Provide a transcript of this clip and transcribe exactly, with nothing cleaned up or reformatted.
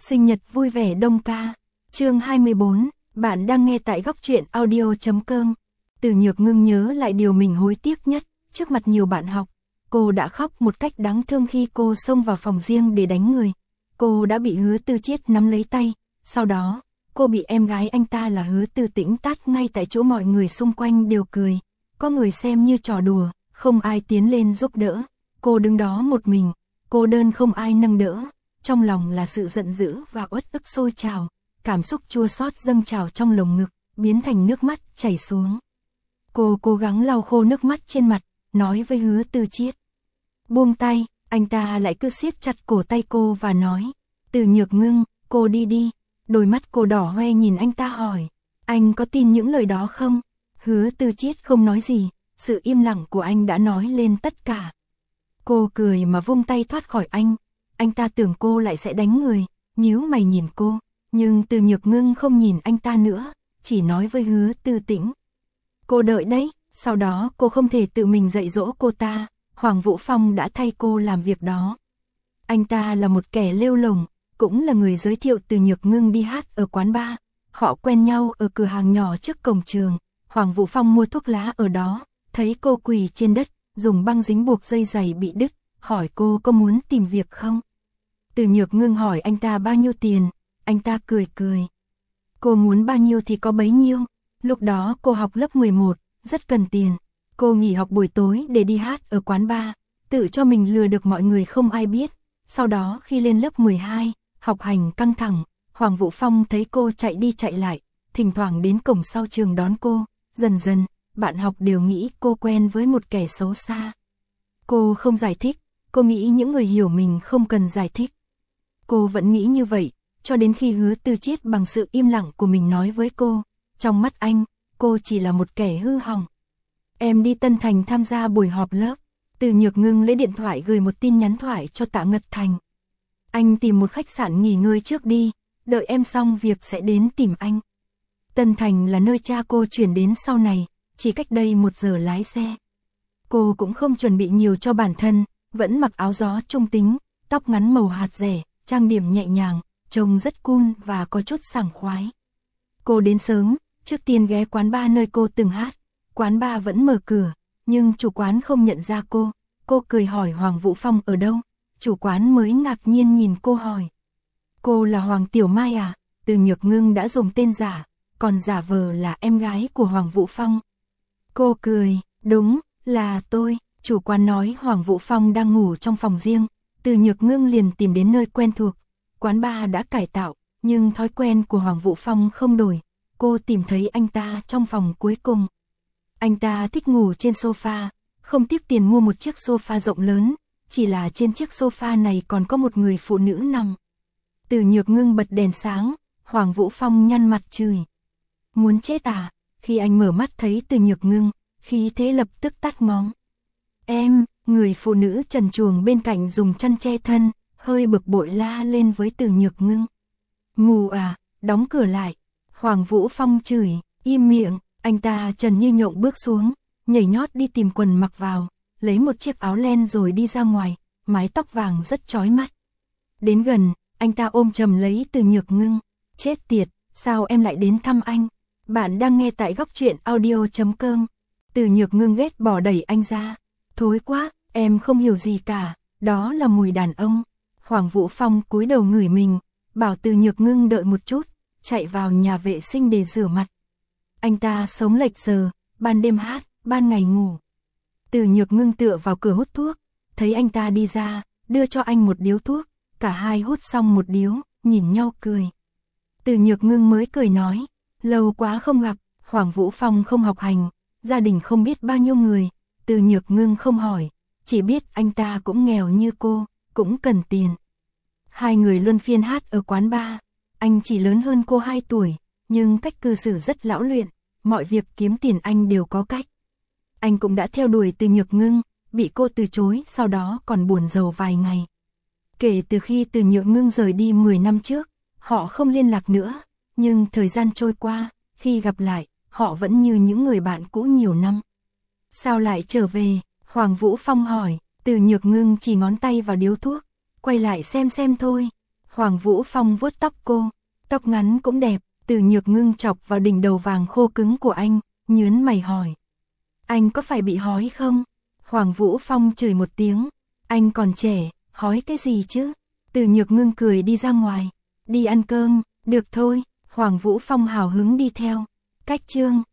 Sinh nhật vui vẻ Đông ca. Chương hai mươi bốn, bạn đang nghe tại góc truyện audio chấm com. Từ Nhược Ngưng nhớ lại điều mình hối tiếc nhất, trước mặt nhiều bạn học, cô đã khóc một cách đáng thương khi cô xông vào phòng riêng để đánh người. Cô đã bị Hứa Tư Chiết nắm lấy tay, sau đó, cô bị em gái anh ta là Hứa Tư Tĩnh tát ngay tại chỗ, mọi người xung quanh đều cười, có người xem như trò đùa, không ai tiến lên giúp đỡ. Cô đứng đó một mình, cô đơn không ai nâng đỡ, trong lòng là sự giận dữ và uất ức sôi trào, cảm xúc chua xót dâng trào trong lồng ngực, biến thành nước mắt chảy xuống. Cô cố gắng lau khô nước mắt trên mặt, nói với Hứa Tư Chiết. Buông tay, anh ta lại cứ siết chặt cổ tay cô và nói, Từ Nhược Ngưng, cô đi đi. Đôi mắt cô đỏ hoe nhìn anh ta hỏi, anh có tin những lời đó không? Hứa Tư Chiết không nói gì, sự im lặng của anh đã nói lên tất cả. Cô cười mà vung tay thoát khỏi anh, anh ta tưởng cô lại sẽ đánh người, nhíu mày nhìn cô, nhưng Từ Nhược Ngưng không nhìn anh ta nữa, chỉ nói với Hứa Tư Tĩnh. Cô đợi đấy, sau đó cô không thể tự mình dạy dỗ cô ta, Hoàng Vũ Phong đã thay cô làm việc đó. Anh ta là một kẻ lêu lổng, cũng là người giới thiệu Từ Nhược Ngưng đi hát ở quán bar. Họ quen nhau ở cửa hàng nhỏ trước cổng trường, Hoàng Vũ Phong mua thuốc lá ở đó, thấy cô quỳ trên đất, dùng băng dính buộc dây giày bị đứt, hỏi cô có muốn tìm việc không. Từ Nhược Ngưng hỏi anh ta bao nhiêu tiền, anh ta cười cười. Cô muốn bao nhiêu thì có bấy nhiêu, lúc đó cô học lớp mười một, rất cần tiền. Cô nghỉ học buổi tối để đi hát ở quán bar, tự cho mình lừa được mọi người không ai biết. Sau đó khi lên lớp mười hai, học hành căng thẳng, Hoàng Vũ Phong thấy cô chạy đi chạy lại, thỉnh thoảng đến cổng sau trường đón cô, dần dần, bạn học đều nghĩ cô quen với một kẻ xấu xa. Cô không giải thích, cô nghĩ những người hiểu mình không cần giải thích. Cô vẫn nghĩ như vậy, cho đến khi Hứa Tư Chiết bằng sự im lặng của mình nói với cô, trong mắt anh, cô chỉ là một kẻ hư hỏng. Em đi Tân Thành tham gia buổi họp lớp. Từ Nhược Ngưng lấy điện thoại gửi một tin nhắn thoại cho Tạ Ngật Thành. Anh tìm một khách sạn nghỉ ngơi trước đi, đợi em xong việc sẽ đến tìm anh. Tân Thành là nơi cha cô chuyển đến sau này, chỉ cách đây một giờ lái xe. Cô cũng không chuẩn bị nhiều cho bản thân, vẫn mặc áo gió trung tính, tóc ngắn màu hạt rẻ, trang điểm nhẹ nhàng, trông rất cool và có chút sảng khoái. Cô đến sớm, trước tiên ghé quán bar nơi cô từng hát. Quán bar vẫn mở cửa, nhưng chủ quán không nhận ra cô. Cô cười hỏi Hoàng Vũ Phong ở đâu. Chủ quán mới ngạc nhiên nhìn cô hỏi. Cô là Hoàng Tiểu Mai à? Từ Nhược Ngưng đã dùng tên giả, còn giả vờ là em gái của Hoàng Vũ Phong. Cô cười, đúng, là tôi. Chủ quán nói Hoàng Vũ Phong đang ngủ trong phòng riêng. Từ Nhược Ngưng liền tìm đến nơi quen thuộc. Quán bar đã cải tạo, nhưng thói quen của Hoàng Vũ Phong không đổi. Cô tìm thấy anh ta trong phòng cuối cùng. Anh ta thích ngủ trên sofa, không tiếc tiền mua một chiếc sofa rộng lớn, chỉ là trên chiếc sofa này còn có một người phụ nữ nằm. Từ Nhược Ngưng bật đèn sáng, Hoàng Vũ Phong nhăn mặt chửi. Muốn chết à? Khi anh mở mắt thấy Từ Nhược Ngưng, khí thế lập tức tắt ngóm. Em, người phụ nữ trần truồng bên cạnh dùng chăn che thân, hơi bực bội la lên với Từ Nhược Ngưng. Mù à, đóng cửa lại. Hoàng Vũ Phong chửi, im miệng. Anh ta trần như nhộng bước xuống, nhảy nhót đi tìm quần mặc vào, lấy một chiếc áo len rồi đi ra ngoài, mái tóc vàng rất chói mắt. Đến gần, anh ta ôm chầm lấy Từ Nhược Ngưng. Chết tiệt, sao em lại đến thăm anh? Bạn đang nghe tại góc truyện audio chấm com. Từ Nhược Ngưng ghét bỏ đẩy anh ra. Thối quá, em không hiểu gì cả, đó là mùi đàn ông. Hoàng Vũ Phong cúi đầu ngửi mình, bảo Từ Nhược Ngưng đợi một chút, chạy vào nhà vệ sinh để rửa mặt. Anh ta sống lệch giờ, ban đêm hát, ban ngày ngủ. Từ Nhược Ngưng tựa vào cửa hút thuốc, thấy anh ta đi ra, đưa cho anh một điếu thuốc, cả hai hút xong một điếu, nhìn nhau cười. Từ Nhược Ngưng mới cười nói, lâu quá không gặp. Hoàng Vũ Phong không học hành, gia đình không biết bao nhiêu người. Từ Nhược Ngưng không hỏi, chỉ biết anh ta cũng nghèo như cô, cũng cần tiền. Hai người luân phiên hát ở quán bar, anh chỉ lớn hơn cô hai tuổi, nhưng cách cư xử rất lão luyện, mọi việc kiếm tiền anh đều có cách. Anh cũng đã theo đuổi Từ Nhược Ngưng, bị cô từ chối, sau đó còn buồn rầu vài ngày. Kể từ khi Từ Nhược Ngưng rời đi mười năm trước, họ không liên lạc nữa, nhưng thời gian trôi qua, khi gặp lại, họ vẫn như những người bạn cũ nhiều năm. Sao lại trở về? Hoàng Vũ Phong hỏi. Từ Nhược Ngưng chỉ ngón tay vào điếu thuốc, quay lại xem xem thôi. Hoàng Vũ Phong vuốt tóc cô, tóc ngắn cũng đẹp, Từ Nhược Ngưng chọc vào đỉnh đầu vàng khô cứng của anh, nhớn mày hỏi. Anh có phải bị hói không? Hoàng Vũ Phong chửi một tiếng, anh còn trẻ, hói cái gì chứ? Từ Nhược Ngưng cười đi ra ngoài, đi ăn cơm, được thôi, Hoàng Vũ Phong hào hứng đi theo. Cách chương